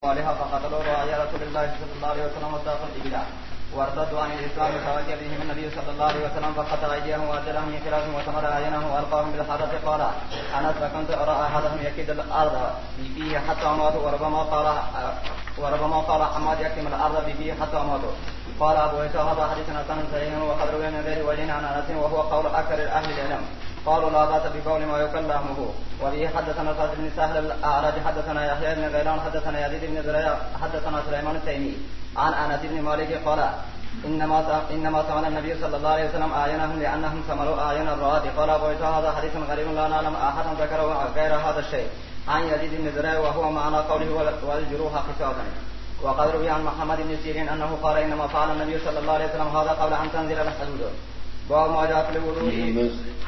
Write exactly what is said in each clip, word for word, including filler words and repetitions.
صالحا فقتلوا رعايا رسول الله صلى الله عليه وسلم وساقوا الإبلاء وارتدوا عن الإسلام فأتي بهم النبي صلى الله عليه وسلم فقطع أيديهم وأرجلهم من خلاف وثمر أعينهم وألقاهم بالحرة قال أنس فكنت أرى أحدهم يكيد الأرض بفيه حتى أموت وربما قال وربما قال حماد يكتم الأرض بفيه حتى أموت. قال أبو عيسى هذا حديث حسن صحيح وقد روي من غير وجه عن أنس وهو قول أكثر أهل العلم. قالوا لا بأس بقول ما يكل لحمه. وبه حدثنا القاسم بن سهل الأعرج حدثنا يحيى بن غيلان حدثنا يزيد بن زريع حدثنا سليمان التيمي عن أنس بن مالك قال إنما إنما سمع النبي صلى الله عليه وسلم أعينهم لأنهم سمروا أعين الرعاة. قال أبو عيسى هذا حديث غريب لا نعلم أحدا ذكره غير هذا الشيء عن يزيد بن زريع وهو معنى قوله والجروح قصاصا. وقد روي عن محمد بن سيرين أنه قال إنما فعل النبي صلى الله عليه وسلم هذا قبل أن تنزل الحدود. باب ما جاء في الوضوء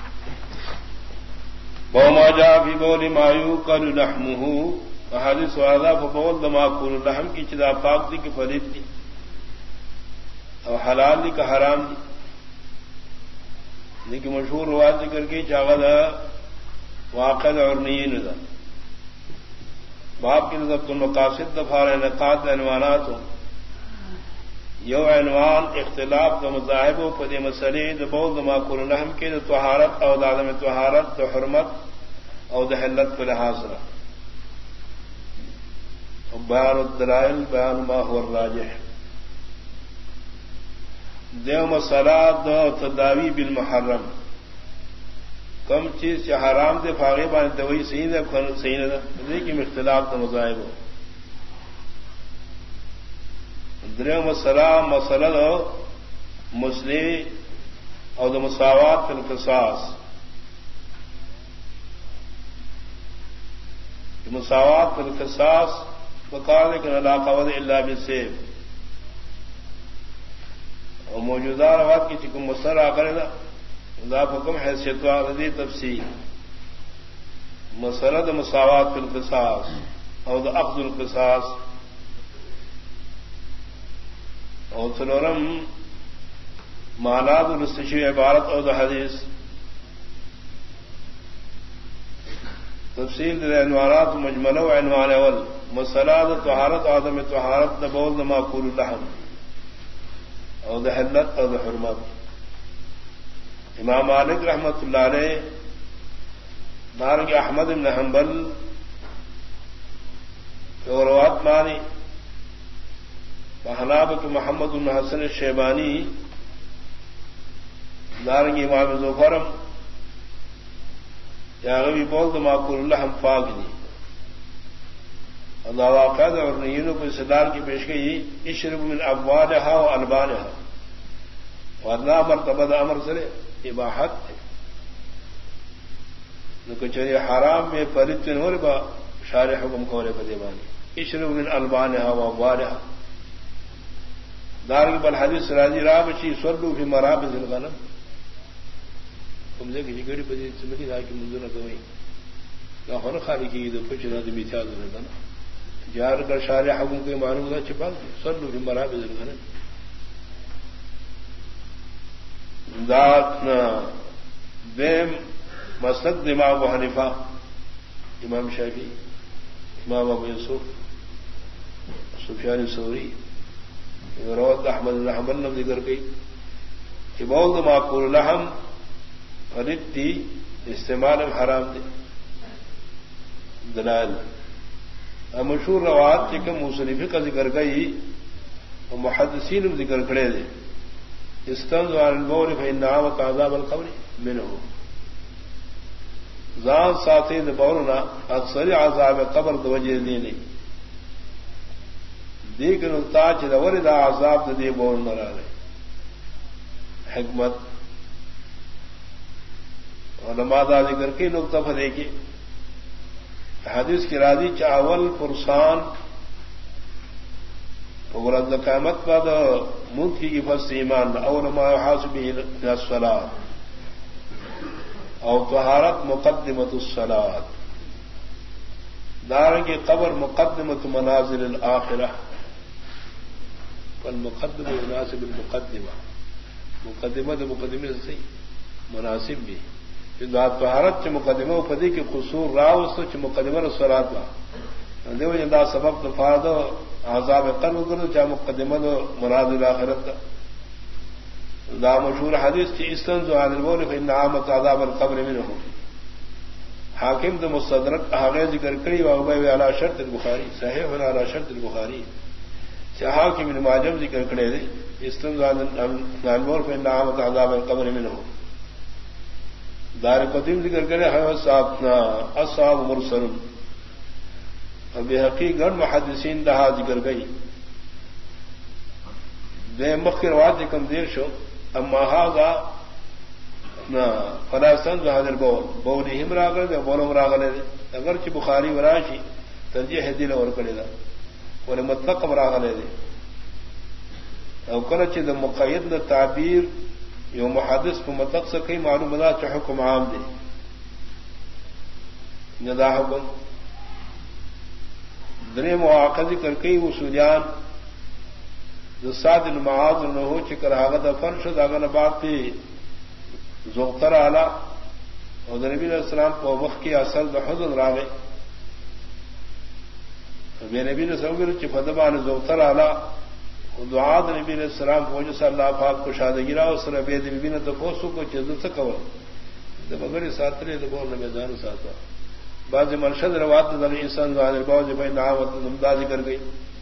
وما جاء في بول ما يوكل لحمه حدیث واضح فبول دماغ لحم کی چدا پاک دی کہ فرید دی اور حلال دی کہ حرام دی لیکن مشہور روایت ذکر کی چاغد واقع اور نہیں نظر باپ کی نظر تو مقاصد دفار انعقاد عنوانات ہوں یو عنوان اختلاف کا مذاہب و پدی مسئلے بول دماغ لحم کے طہارت اور عدم طہارت تو حرمت اور دہلت پر لحاظ رہا بیان الدلائل بیان ما هو الراجح دیو مسئلہ دو تداوی بالمحرم کم چیز سے حرام دے فاغی بان دوئی صحیح دے صحیح نہ لیکن اختلاف تو مذاہب ہو دیو مسئلہ مسئلہ دو مسئلے اور دو مساوات فی القصاص مساوات فی القصاص وقال لیکن لا قوت الا بالسيف اور موجودہ روایت کی چکم مصر آ کرے نا ذا حکم حیثیت واردی تفصیل مسرد مساوات فی القصاص اور اخذ القصاص اور سلورم معنات الاستشفاء عبارت اور حدیث تفصیل عنوانات مجملہ و عنوان اول مسئلہ طہارت عدم طہارت بول معقول اللحم اور حلت اور حرمت. امام مالک رحمۃ اللہ علیہ دارنگ احمد بن حنبل اور روایت مانی بحناب کے محمد بن حسن الشیبانی دارنگ امام ظفرم یا غبی بول تو معقول اللحم پاک دی اللہ واقع اور نینوں کو استدلال کی پیش گئی اشرب من ابوالها و البانها ورنہ مرتبہ امر سرے اباحت ہے کچھ حرام میں فرید ہو رہا شارع حکم کو رہے بدیوانی اشرب من البانها و ابوالها دارنگ بل حدیث راضی رابچی صلو فی مرابض الغنم تم سے کسی گڑی پتی سمجھی رہا کہ منظور نہ کوئی نہ ہونا خالی کی تو کچھ نہ میتھیاز ہوتا نا جار کر شارع حکم کو معلوم ہوتا چھپا صلو فی مرابض الغنم ذات بیم مسلک امام ابو حنیفہ امام شافعی امام ابو یوسف سفیان ثوری روایت احمد بن حنبل نے ذکر کی کہ بول معقول لحم فرتی استعمال حرام دے دلائل مشہور روایت کے کم مصنفی کا ذکر گئی اور محدثین ذکر کرے دے استنز عن البول فإن عامة عذاب القبر منه ذات ساتھی بولنا اکثر عذاب قبر دو وجہ دی نہیں دیکھن تاج دور دا عذاب دے بول نہ رہے حکمت علماء دا ذکر کی نقطہ فدے کی حدیث کی راضی چاول فرسان ورد قیامت بعد منت کی فص ایمان اول ما يحاسب به الصلاة او طہارت مقدمۃ الصلاة دارنگی قبر مقدمۃ منازل الآخرہ فالمقدم يناسب المقدمہ مقدمہ تو مقدمے سے صحیح مناسب بھی طہارت چ مقدمہ پدی کے قصور راو اس چ مقدمہ الصلاۃ دیو جدا سبب تو فاد عذاب قلب کرو چاہ مقدمہ دو مراد الاخرت دا مشہور حدیث کی استنزو عن البول فإن عامت عذاب القبر منه حاکم دو مستدرک آغاز ذکر کری واغبائی علی شرط البخاری صحیح ہونا علی شرط البخاری چاہ حاکم ابن معجم ذکر کرے دے استنزو عن البول فإن عامت عذاب القبر منه دار قدیم ذکر کرے اصحاب مرسل بے حقیقت محدثین دہا ذکر گئی بے مخر واد کم دیر شو اما هذا فلا سند هذا البول بولی ہم راغل دے بولم راغل دے اگر چ بخاری وراشی ترجیح دل اور کڑے دا ول مطلق راغل دے او کله چې د مقید د تعبیر یو محدث په مطلق سے کئی معلومات چ حکم عام دے ندا حکم دنے مواقع ذکر کئی اصولیان سات المعاذ نہ ہو چکر حاغت فرش داغن بات تھی زوختر اعلی اور نبی علیہ السلام کو وقت کی اصل حضر راغے بے نبی نے سمجھ چفدبان زوختر اعلی دعا نبی علیہ السلام کو جس اللہ پاک کو شادگی را اس ربے نبی نے تفوسو کو جذب سے کور مگر ساترے تو بول میدان ساتھ بعض مرشد روات دغ انسان ظاہر باوج بھائی نعمت نمدا ذکر گئی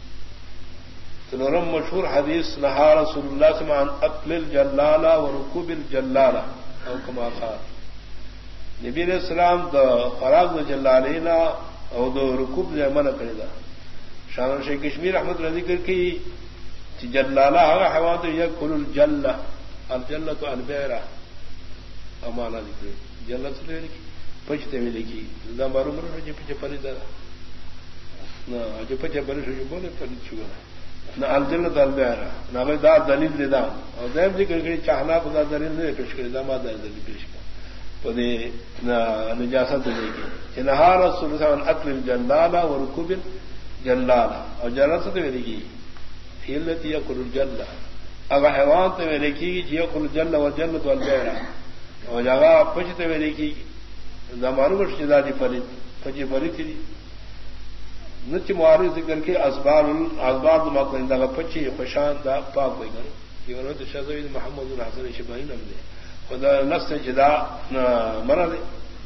نورم مشہور حدیث نہا رسول اللہ سے عن اکل الجلالہ و رکوب الجلالہ او کما قال نبی علیہ السلام دا فراغ جلالینا او دا رکوب دے منع کرے دا شان شیخ کشمیر احمد رضی ذکر کی جلالہ ہا حیوان تو یکل الجلہ الجلۃ البیرہ امانہ ذکر جلت لے کی پچتے میں لکھی دا معلوم ہے جو پیچھے پریدا نہ جو پیچھے پریش جو بولے پرید چھوا نہ الجنت البیرہ نہ دا دلیل دے دا اور دیم ذکر کری چاہنا خدا دلیل نے پیش کری دا ما دلیل پیش کر پدے نہ نجاست دے کی کہ نہا رسول اللہ صلی اللہ علیہ وسلم اکل الجلالہ و رکوب الجلالہ اور جلست میں لکھی حیلت یکل الجلہ اگر حیوان تو میں لکھی گی یکل الجلہ و جنت البیرہ اور جگہ پچھتے میں لکھی دا معلوم شدا دی فرید پچھے فرید تھی نچ معارض ذکر کے اسباب اسباب ما کو اندغه پچی خوشان دا پاک وي ګر یو نو ته شذوی محمد الحسن شبانی نام دے خدا نفس جدا مرض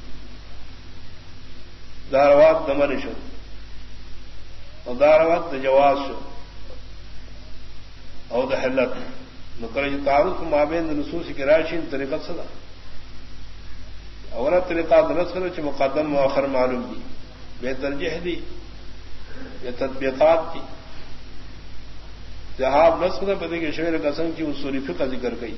داروات دمن شو او داروات جواز شو او د حلت نو کله تعارض ما بین نصوص کی راشین طریقت صدا اولا طریقہ درس کرو چې مقدم مؤخر معلوم دی بے ترجیح دی یہ تطبیقات تھی جہاب نسل پتے کے شعر قسم کی اصولی فقہ ذکر گئی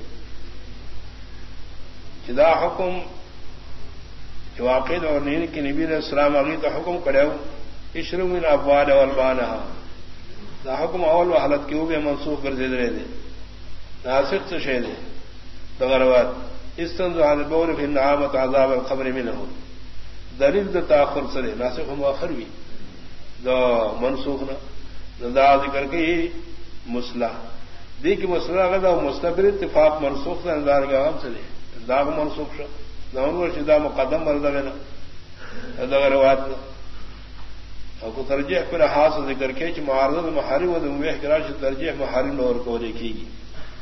جدا حکم جو عقید اور نین کی نبی علیہ السلام علی تو حکم کرے اشرو من ابوال والبانہا دا حکم اول و حالت کی ہوئے منسوخ کر دے رہے دے ناسخ سے شے دے تغروات استنزو عن البول فی النعامت عذاب القبر منہو دلیل دا تاخر سرے ناسخ و مؤخر بھی دا منسوخ نہ دا ذکر کے مسلح دی کی مسلح اگر دا مستقبل اتفاق منسوخ نہ دار کا ہم سے دا منسوخ شو دا انور شدا مقدم مردا ہے دا روایت او کو ترجیح پر خاص ذکر کے کہ معارضہ محارم و مبیح قرار سے ترجیح محارم اور کو دیکھی گی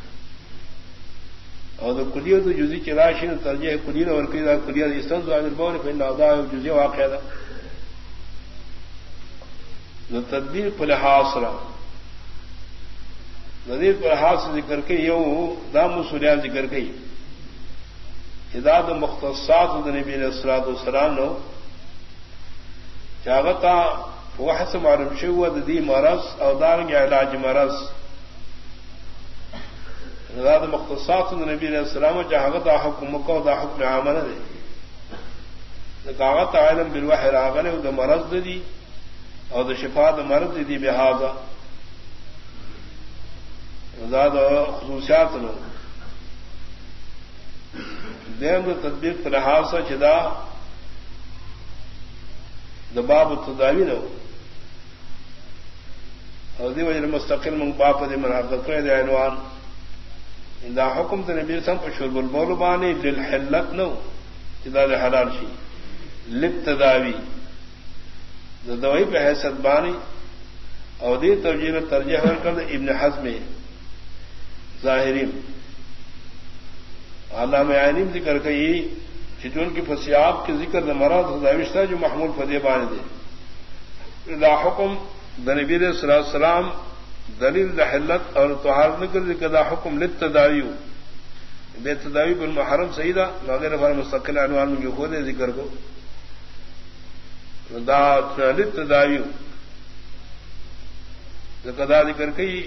اور دا کلیہ تو جزئی چراشی ترجیح کلیہ اور کلیہ کلیہ استنزو عن البول فإن اعضاء جزئی واقع ہے نو تدبیر پر لحاظ را نظیر پر لحاظ سے ذکر کے یو دام سوریان ذکر گئی ہداد مختصات نبی علیہ الصلوۃ والسلام نو چاغتا وحس معلوم شو دی مرض او دارنگ علاج مرض ہداد مختصات نبی علیہ السلام چاغتا حکم کو دا حکم عامل ہے کاغت علم بالوحی راغله دا مرض دی اور دا شفا دا مرض دی بہذا زاد خصوصیات نو دیم دا تدبیر پر لحاظ سے چدا دا باب التداوی نو اور دی وجہ مستقل من باب دی منعقد کرے دی عنوان ان دا حکم دا نبی سم پر شرب البول بانی للحلت نو چدا دا حلال شی للتداوی دوائی پہ حیثیت بانی اودی توجیہ ترجیح کر ابن حزم ظاہرین علامہ عینیم ذکر کئی چچون کی فسیاب کے ذکر نے مراد خداوشتہ جو محمول فدی بان دے لا حکم دنبیر صلی اللہ علیہ وسلم دلیل دحلت اور توہار نکل ذکر دا حکم للتداوی بے تداوی بالمحرم سیدہ وغیرہ بار مستقل عنوان میں جو خود ذکر کو دا للتداوی دا ذکر کئی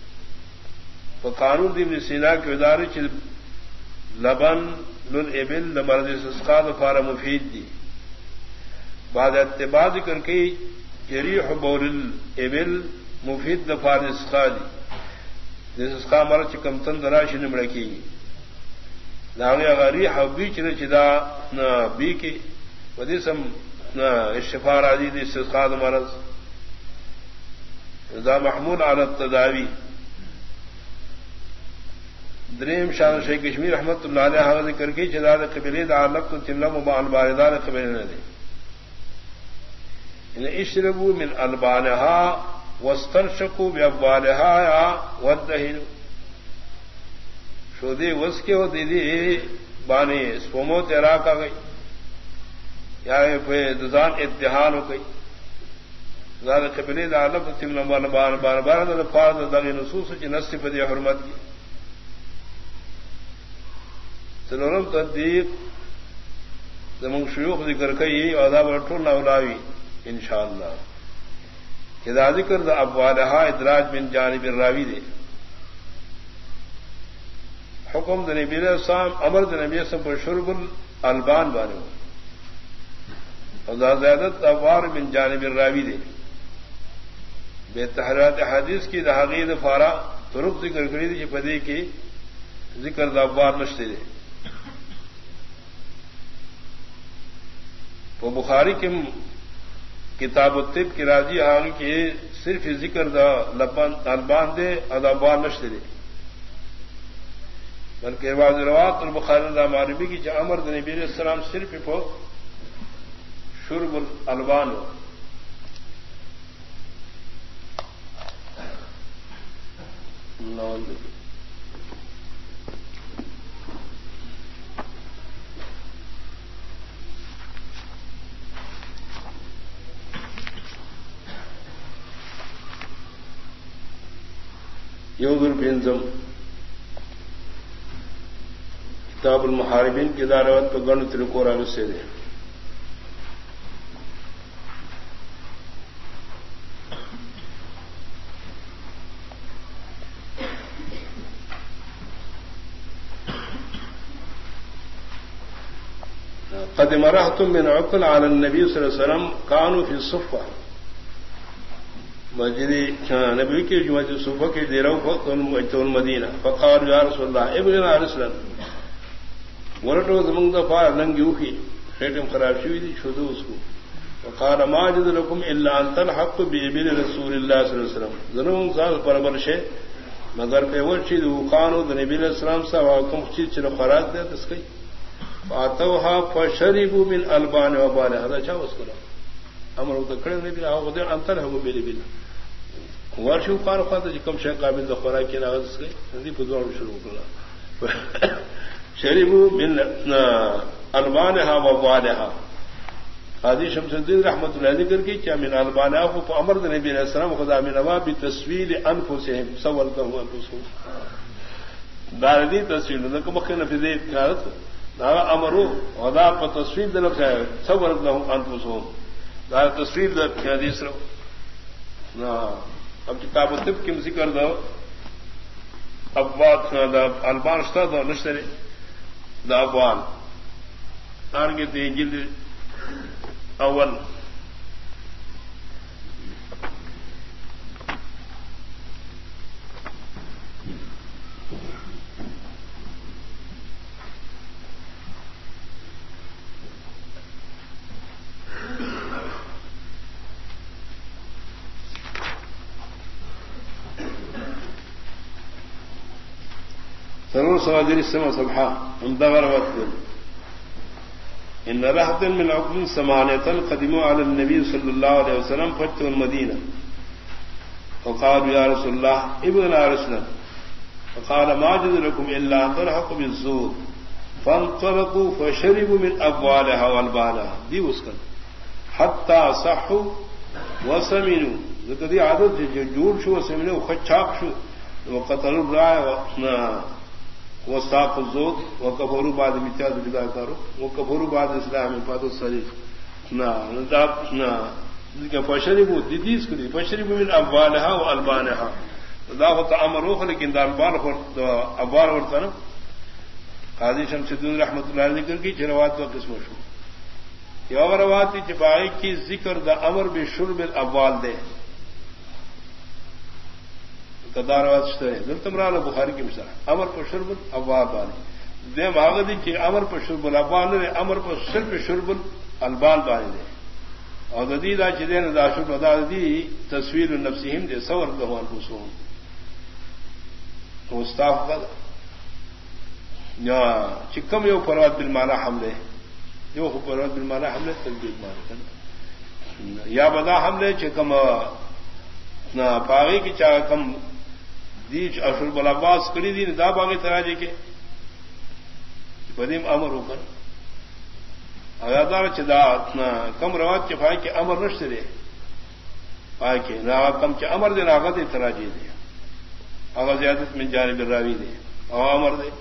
قانون دی ابن سینا کی ادارے چ لبن للابل لمرض استسقاء فار مفید دی بعد اتباع ذکر کی جریح بول الابل مفید دفار استسقاء دی استسقاء مرض چ کم تن دراش نمڑ کی لاغی غریح بیچ نے چدا نہ بی کی ودی سم نہ الشفاء راضی دی استسقاء مرض دا محمول علی التداوی دریم شان شیخ کشمیر رحمت اللہ علیہ حاضر ذکر کی چدا قبیلے دا لقت تلم وبال باردار قبیلے نہ دے ان اشربوا من البانها واستنشقوا بابوالها ودهنوا شودی وس کے ہو دیدی بانی سومو تیرا کا گئی یا پہ دزان اتحان ہو گئی زاد قبیلے دا لقت تلم وبال بار بار دا فاض دا نصوص کی نص پہ حرمت کی سلورم تصدیق زمون شیوخ ذکر کئی عذاب رٹھول اولاوی انشاءاللہ کہ ذکر دا ابوالہا ادراج من جانب الراوی دے حکم دا نبی علیہ السلام امر دا نبی السلام پر شرب الالبان بانے اور دا زیادت ابوار من جانب الراوی دے بے تحریرات حدیث کی دا حقید فارا طرق ذکر کری دی پدی کی ذکر دا ابوار نشتے دے وہ بخاری کی کتاب الطب کی راضی آگے کہ صرف ذکر دا لبان البان دے ادا بار نشتے دے بلکہ بعض روایات اور بخاری دا معربی کی جو امر نبی علیہ السلام صرف پو شرب الالبان ہو یوز البنزم کتاب المحاربین کی دعوت پر گن ترکور آگے سے دے قدم رهط من عقل على النبي صلى الله عليه وسلم كانوا في الصفة مسجد نبی کی مسجد صفہ کے دیروں کو المدینہ فقال یا رسول اللہ ابن رسلا ورٹو زمنگ دفاع ننگی اوخی شیٹم خراب شوی دی چھوڑو اس کو وقال ما جد لكم الا ان تلحقوا بابن رسول الله صلی اللہ علیہ وسلم ظنون سال برابر شے مگر پہ ورچی دو قانو نبی علیہ السلام صاحب حکم چیز چلو خراج دے تسکی فاتوها فشربوا من البان وبالها هذا چا اس کو امر تو کھڑے نہیں بھی او دے انتر ہو میری بنا ورشو قال خاطر کم شے قابل ذخرہ کی ناز اس کے دی فضول شروع کلا شربوا من البانها وبالها حدیث شمس الدین رحمۃ اللہ ذکر کی کیا من البانها کو امر نبی علیہ السلام خدا من نوا بتسویل انفسهم صورته انفسهم داردی تسویل نہ کو مخ نہ فی ذات دا امرو ودا په تصویر د لفظ صور له انفسهم دا تصویر د حدیث رو نا اب کتاب الطب کی ذکر دو ابوات دا البان شتا دو نشتر دا ابوان آرگی تی جلد اول سرور سوادر السماء صبحا انتظر وقت ان رهط من عقل ثمانية قدموا على النبي صلى الله عليه وسلم فتحوا المدينة فقالوا يا رسول الله ابننا رسلا فقال ما جد لكم إلا أن تلحقوا بالزور فانطلقوا فشربوا من أبوالها والبانها دي وسكن حتى صحوا وسمنوا ذکر دی عادت جوڑ شو وسمنوا وخچاق شو وقتلوا الرعاية وساق الزود وكفروا بعد امتياز بدا كارو وكفروا بعد اسلام فاتوا الصريح نا نداب نا فشربوا ديديس كدي فشربوا من أبوالها والبانها ذاك امروه لیکن دار بار ابوال ورتنا قاضی شمس الدین رحمۃ اللہ علیہ ذکر کی روایت کا قسم شو یہ روایت چپائی کی ذکر دا امر بشرب الابوال دے قداروات شتے دلتمران بخاری کی مثال امر پر شرب الابوال بانے دے ماغدی کی امر پر شرب الابوال نے امر پر صرف شرب الالبال بانے دے اور ددی دا چدین دا شرب دا دی تصویر النفسہم دے صور دہوان حسون مستاف کا یا چکم یو پروت بالمانا حملے یو پروت بالمانا حملے تجدید مان یا بدا حملے چکم نہ پاگی کی چاہ کم دیچ اشر بلاباس کری دی دا باغی تراجی کے بدیم امر ہو کر اگادار چدا کم روات کے پائے کے امر نشت دے پائے کے نہ کم چ امر دے ناغت تراجی دے اگر زیادت من جانب الراوی دے او امر دے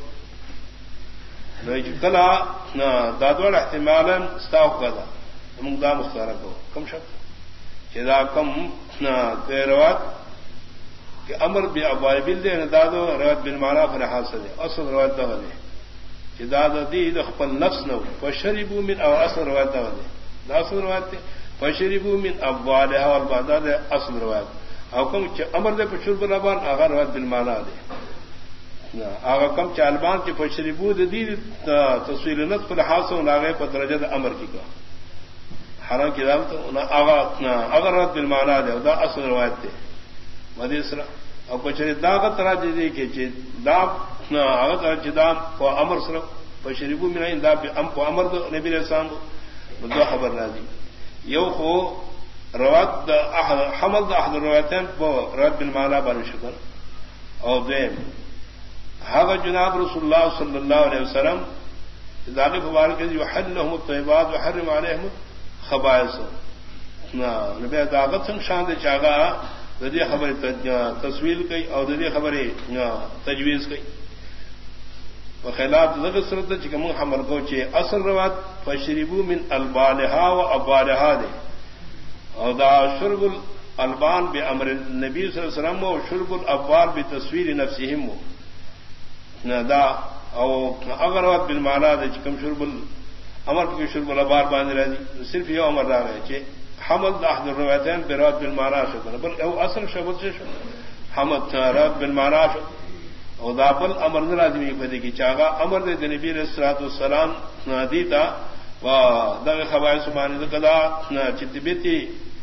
کلا نہ دادوڑ احتمالا استاف کا تھا ہم دا مختار کو کم شک چدا کم نہ روات کہ امر بھی ابوال بل دے نہ دادو روات بن مانا پر حاصل دے اصل روات دا دے چدا دی خپل نفس نو فشربوا من او اصل روات دا دے دا اصل روات تے فشربوا من ابوالها والبعد دے اصل روات او کم چ امر دے پچھل بلابان اگر روات بن مانا دے آگا کم چالبان کی فشربو دی تصویر نت پر حاصل ناگے پر درجہ امر کی کا حالانکہ آگا اگر رد بالمانا دے دا اصل روایت تھے مدیسرا اور پچھلے داغت طرح دے دے کہ دام اگر دام کو امر صرف فشربو میں نہیں دا ام کو امر دو نبی علیہ السلام دو خبر نہ دی یو خو روات حمل دا احد روایتین کو رد بالمانا بن شکر اور دیم هذا جناب رسول الله صلى الله عليه وسلم ذلك مبارك يحل لهم الطيبات وحرم عليهم الخبائث نا نبی دعوت سن شان دے چاگا ددی خبر تصویل کی اور ددی خبر تجویز کی وخلاف ذکر سرت چکم حمل کو چے اصل روات فشربوا من البانها وابالها دے اور دا شرب الالبان بامر النبي صلی اللہ علیہ وسلم و شرب الابوال بتصویر نفسهم دا او اگر وقت بالمانا دے چکم شرب الامر کی شرب الابار باندھ رہی صرف یہ امر رہا ہے کہ حمد احد الروایتین برات بالمانا شکر بل او اصل شبت سے حمد رات بالمانا شکر او دا بل امر نرازمی فدی کی چاگا امر دے نبی علیہ الصلوۃ والسلام دیتا و دا خبائے سبحان قدا چتبتی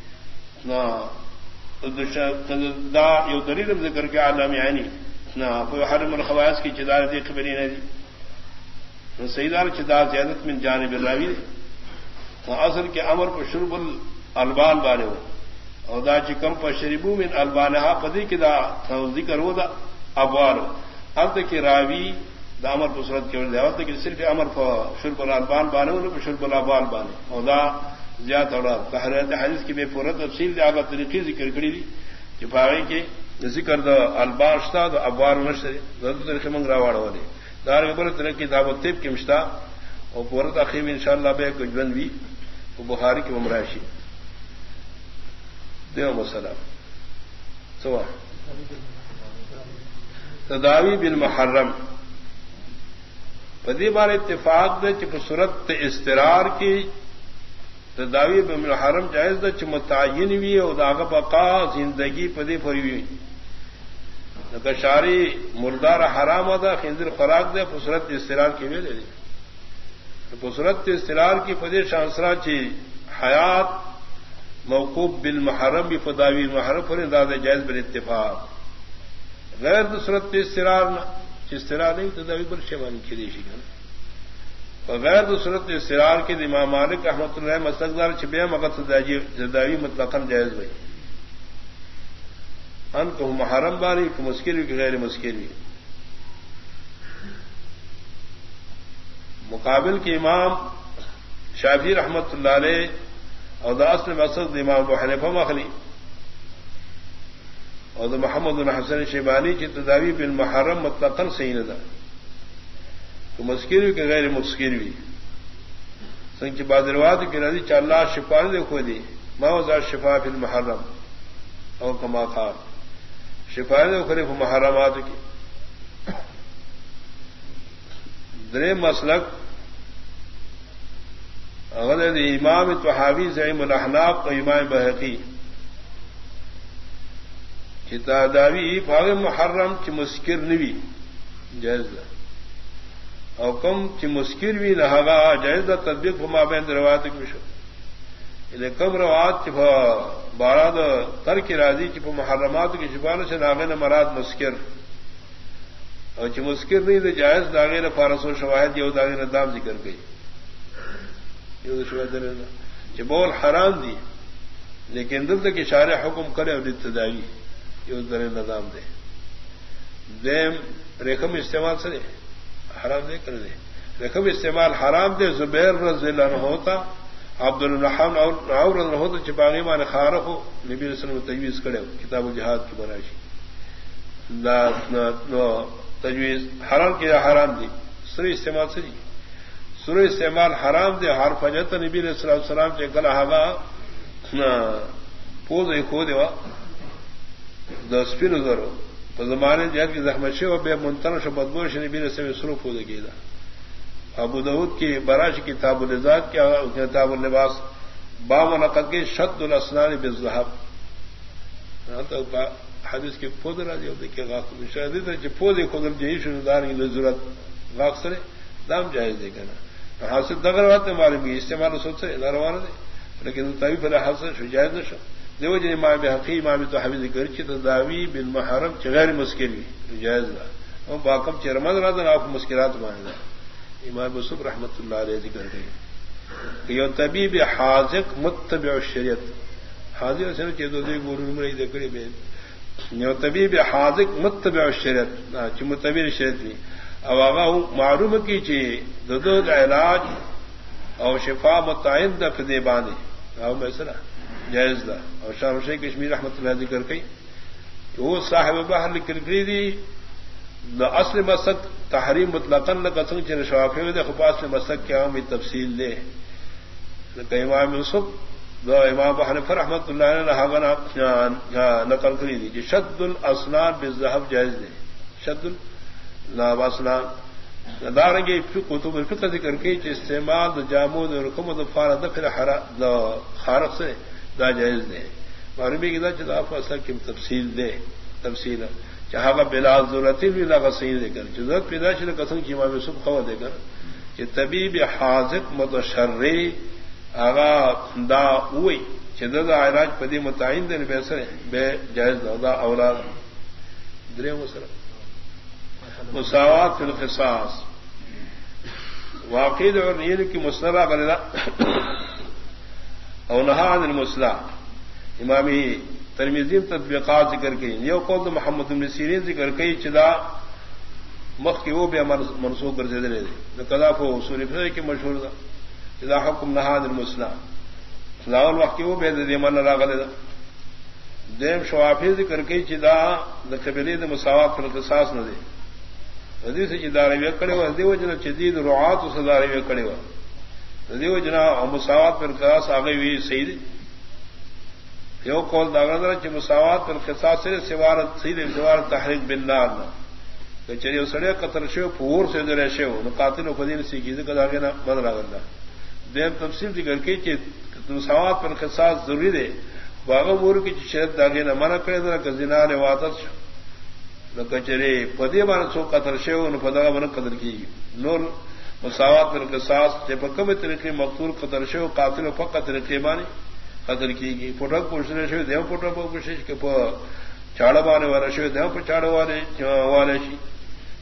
دا یو دلیل ذکر کے عالم یعنی نہ حرم الخوائس کی چدار دی خبری نہ دی سیدار چدار زیادت من جانب الراوی اصل کے امر پر شرب الالبان بانے ہو اور دا چکم پر شربو من البانہا پدی کی دا ذکر ہو دا ابوال اب تک راوی دا امر پر صورت کے ورد اب تک صرف امر پر شرب الالبان بانے ہو پر شرب الابوال بانے اور دا زیادہ اولاد تحریت حدیث کی بے پورا تفصیل دے آگا طریقی ذکر کری دی کہ پاگئی کے ذکر دا الباشتا دا ابوار نشتری دا دو طریقی منگ راوڑا والے دار گبر طریقی دعوت طیب کی مشتا اور پورت اخیم انشاءاللہ بے کجبن بھی وہ بخاری کی ممراشی دیو مسئلہ سوا تداوی بالمحرم پدی بار اتفاق دے چپ صورت استرار کی تداوی بالمحرم جائز دا چ متعین وی او داغ بقا زندگی پدی پوری وی نکشاری مردار حرام ادا خنزر خوراک دے پسرت استرار کی وی دے پسرت استرار کی پدی شانسرا چی حیات موقوف بالمحرم بھی فداوی محرم پر انداز جائز بالاتفاق غیر صورت استرار نہ استرار نہیں تداوی پر شیوانی کھیلی شکن بغیر تو صورت استرار کے امام مالک رحمۃ اللہ مستقدار چھپے مقد زداوی مطلقاً جائز بھائی ان کو محرم باری کہ مسکر بھی کہ غیر مسکر بھی. مقابل کے امام شافعی رحمۃ اللہ علیہ اور داس نے مقصد امام ابو حنیفہ مخلی اور محمد بن حسن شیبانی کی تداوی بالمحرم مطلقاً صحیح نہ تھا کہ مسکر بھی کہ غیر مسکر بھی سنگ کی بعض روایت کی نظی چار اللہ شفا نے دیکھو دی ماوزا شفا فی المحرم اور کما خار شفا نے دیکھو دیکھو محرمات کی. درے مسلک اگر امام طحاوی زعیم الاحناف اور امام بہقی داوی فاغ محرم چ مسکر نوی جائز اور کم چ مسکر بھی نہاگا جائز تطبیق ہما بین روایت کی کم روایت بارہ تر کی راضی چپ محرمات کی شفان سے ناغے نے مراد مسکر اور چ مسکر نہیں تو جائز داغے نے فارس و شواہد یہ داغے نے دام ذکر گئی یہ بول حرام دی لیکن دل تک اشارے حکم کرے اور ابتدائی یہ در نظام دے دیم ریکم استعمال سے دے حرام دے کر دے ریکم استعمال حرام دے. زبیر رضی اللہ عنہ ہوتا عبد الرحمن اور رضی اللہ ہوتا چپاغی مان خارق ہو نبی علیہ السلام تجویز کرے کتاب الجہاد کی براشی تجویز حرام کیا حرام دی سر استعمال سے دی سر استعمال حرام دے ہر فجت نبی علیہ السلام السلام کے گلا ہاگا پوز کھو دے دس پھر ادھرو تو زمانے جہد کی زخمشے اور بے منتنش و بدبوش نبی نے سے سروف ہو گئی تھا. ابو داؤد کی براش کتاب الزاد کیا کتاب اللباس بام نقد کے شد الاسنان بالذهب حدیث کے پود راضی دیکھے غاق پودے خودر جہی شدار کی ضرورت غاق سرے دام جائز دے گا حاصل دغروات میں معلوم کی استعمال سوچ سے ناروانا دے لیکن تبھی پہلے حاصل جائز نہ شو دیو جن امام بحقی امام طحاوی ذکر چ تداوی بالمحرم غیر مسکر بھی جائز نہ اور باقم چرمن راز آپ مسکرات مانگا. امام یوسف رحمۃ اللہ علیہ ذکر گئے کہ یہ طبیب حاذق متبع الشریعت حاضر سے چیزوں سے گورو میں ذکر ہے یہ طبیب حاذق متبع الشریعت چ متبع الشریعت بھی او آغا معلوم کی چی دو علاج اور شفا متعین دف دے باندھے او مثلا جائز دا اور شاہ شیخ کشمیر رحمۃ اللہ ذکر کئی کہ وہ صاحب بحر لکری دی دا اصل مسک تحریم مطلقاً قسم چن شوافی دے خپاس میں مسک کیا ہم تفصیل دے کہ امام یوسف دا امام ابو حنیفہ رحمۃ اللہ علیہ نقل کری دی کہ شد الاسنان بالذهب جائز دے شد الاسنان دارنگے کتب الفقہ ذکر کی کہ استعمال جامود اور رقم فار دفر خارق سے دا جائز دے معلومی کی دا چلاف اثر کی تفصیل دے تفصیل چاہا کا بلا ضرورت بھی لگا صحیح دے کر ضرورت پیدا چلے قسم کی امام یوسف خبر دے کر کہ طبیب حاذق متشرع آغا دا ہوئی چدد علاج پدی متعین دے بے بے جائز دا, دا اولاد درے مسلم مساوات فی القصاص واقعی اور نیل کی مسلح بننا اور نہا عن المسلح امامی ترمیزی تطبیقات ذکر کی یہ قول محمد بن سیرین ذکر کی چدا مخ کی وہ بھی منسوخ کر دے دے قضا کو اصول فقہ کی مشہور تھا چدا حکم نہا عن المسلح لاول وقت کی وہ بھی دے من راغلے دا دیم شوافی ذکر کی چدا قبلی د مساوات فی القصاص نہ دے ندی سے جدار وی کڑے ہوا دیو جنا شدید رعات سزار وی کڑے ہوا دیو جنا مساوات پر قصاص آگے ہوئی صحیح یو قول داغرا چ مساوات پر قصاص سے سوارت صحیح سوارت تحریک بالنار نہ کہ چریو سڑے قتل شو پور سے درے شو نو قاتل و فدین سی کی ذکر آگے نہ بدل آگا دیم تفصیل ذکر کی کہ مساوات پر قصاص ضروری دے باغ مور کی شرط داغے نہ منع کرے نہ کہ زنا نے واتت نہ کچرے پدی مان سو قتل شو نو پدا من قتل کی نور مساوات پر قصاص تے پکم طریقے مقتول قتل شو قاتل و فقط طریقے مانی قتل کی گی پٹک پوچھنے شو دیو پٹک کوشش کہ چاڑا بانے والا شو دیو پر چاڑا والے والے شی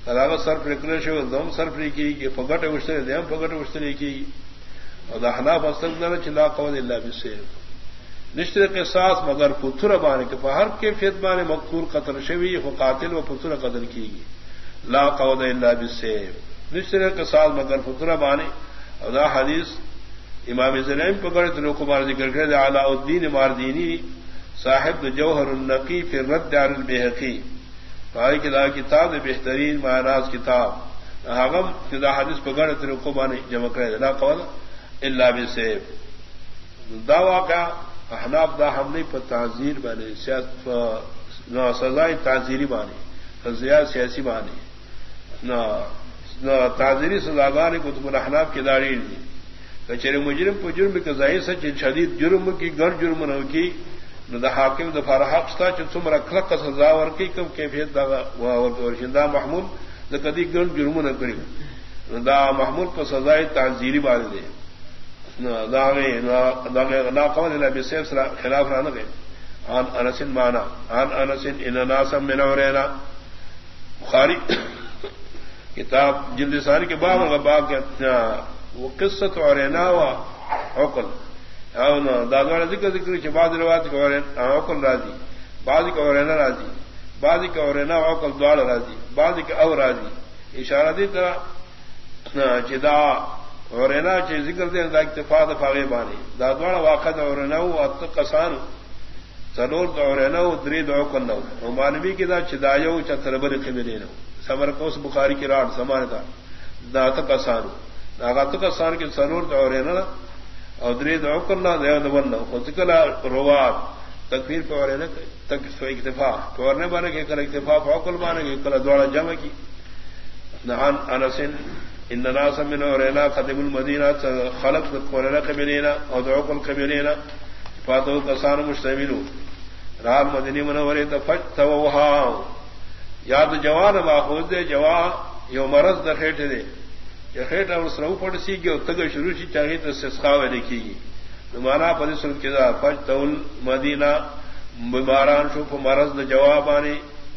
کلاغت سر پرکرش دم سر پری کی پگٹ وشتری دیم پگٹ وشتری کی اور دہنا فستقدر چلا قول اللہ بالسیف نشتر کے ساتھ مگر پتھر بانے کے فہر کے فیت بانے مقتول قتل شوی و قاتل و پتھر قتل کی گی لا قول اللہ بالسیف نشتر کے ساتھ مگر پتھر بانے اور دا حدیث امام زلیم پکڑ تلو کمار ذکر کرے علاء الدین ماردینی صاحب جوہر النقی فی الرد علی البیہقی بھائی کی دا کتاب بہترین معناز کتاب حغم دا حدیث پکڑ تلو کمار جمع کرے لا قول اللہ بالسیف دا واقعہ احناف دا حملے پر تعزیر بانے سزائے تعزیری بانے سزا سیاسی بانے تعزیری سزاگان کو تم احناف کی داڑی دی کچہری مجرم پر جرم کے ظاہر سچ شدید جرم کی گر جرم نہ کی نہ دا حاکم دفار حق تھا تم رکھلق کا سزا اور کی کم کیفیت دا شندہ محمول دا کدی گر جرم نہ کری دا محمول پر سزائے تعزیری بانے دے خلاف رانا گئے عن انس مانا عن انس ان ناسا من عرینا بخاری کتاب جلد ساری کے باب باب کے وہ قصت عرینا و عقل دادوانا ذکر ذکر چھ بعض روایت کے عقل راضی بعض کے عرینا راضی بعض کے عرینا و عقل دوال راضی بعض کے او راضی اشارہ دی طرح چدا اور اینا چیز ذکر دے دا اکتفا دا فاغی بانی دادوانا واقع دا اور ایناو اتقصان سنور دا اور ایناو دری دا عقل نو ومانوی کی دا چدایو چا تربر قبلینو سمر کوس بخاری کی راڑ سمان دا دا اتقصانو دا اتقصان کی سنور دا اور اینا او دری دا عقل نو دا دون نو خود ذکر رواد تکفیر پہ اور اینا اکتفا پہ ورنے بانے کہ کل اکتفا پہ عقل بانے کہ کل دوڑا جمع کی نحان انسن ان ناسا من عرینا خدم المدینہ خلق قرنا قبلینا او دعوق القبلینا فاتو کسان مشتملو رال مدینی منوری تفتوها یاد جوان ماخوذ دے جوان یو مرض در خیٹ دے یہ خیٹ اور سرو پڑسی گی اور تگ شروع سی چاہیے تو استسقاء لکھی گی نمانا پدی سنت کے دا فتو المدینہ بیماران شوف مرض د جوابانی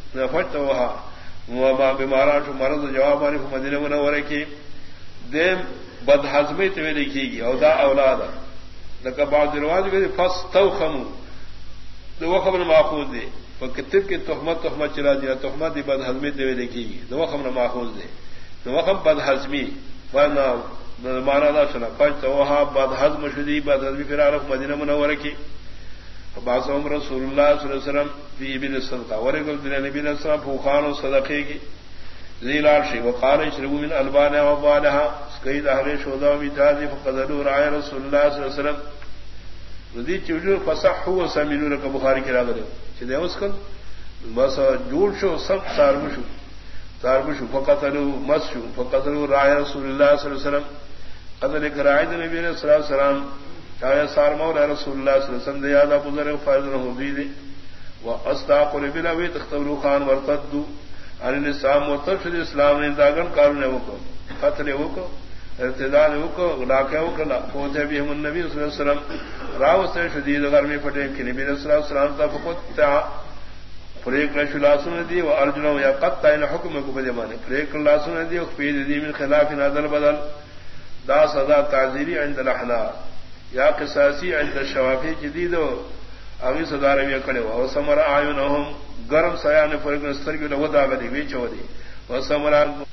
فتوها وما بیماران شو مرض جوابانی کو مدینہ منورہ کی دیم بد ہضمی تو لکھی گی او دا اولاد لکہ بعض رواج کے فاستوخموا دو خبر ماخوذ دے کتب کی تہمت تہمت چلا دیا تہمت دی بد ہضمی تو لکھی گی دو خبر ماخوذ دے دو خبر بد ہضمی ورنہ مانا دا سنا فاستوها بد ہضم شدی بد ہضمی فرارف مدینہ منورہ کی باسم رسول اللہ صلی اللہ علیہ وسلم فی ابن الصدقہ ورقل دن نبی علیہ السلام فوخان و صدقے کی ذیل عرشی وقال اشربوا من البانها وابالها سقید اہل شہداء ومتازی فقدلوا رعای رسول اللہ صلی اللہ علیہ وسلم ردی چوجور فصحوا وسمنوا لکا بخاری کی راگلے چیدے اسکل بس جوڑ شو سب سارمشو سارمشو فقتلوا مسشو فقتلوا رعای رسول اللہ صلی اللہ علیہ وسلم قتل ایک رعای نبی علیہ السلام چاہے سار مولا رسول اللہ صلی اللہ علیہ وسلم دیادا بزرگ فائد رہو بیدے واستاق لبلا وی تختبرو خان ورتدو عن الاسلام مرتد شد اسلام نے داغن کارنے وکو قتل وکو ارتداد وکو لاکہ وکو پہنچے بھی ہم النبی صلی اللہ علیہ وسلم راوستے شدید غرمی پھٹے کہ نبی صلی اللہ علیہ وسلم تا فقطع فریق لاشلاسون دی و ارجنو یا قطع ان حکم کو بدمانے فریق لاشلاسون دی و خفید دی من خلاف نادل بدل دا صدا تعزیری عند الاحناف یا قصاصی عند الشوافی جدید اگی صدا رویہ کڑے وہ سمرا آیونہم گرم سایہ نے فرق نستر کی لو دا گدی وی چودی وہ سمرا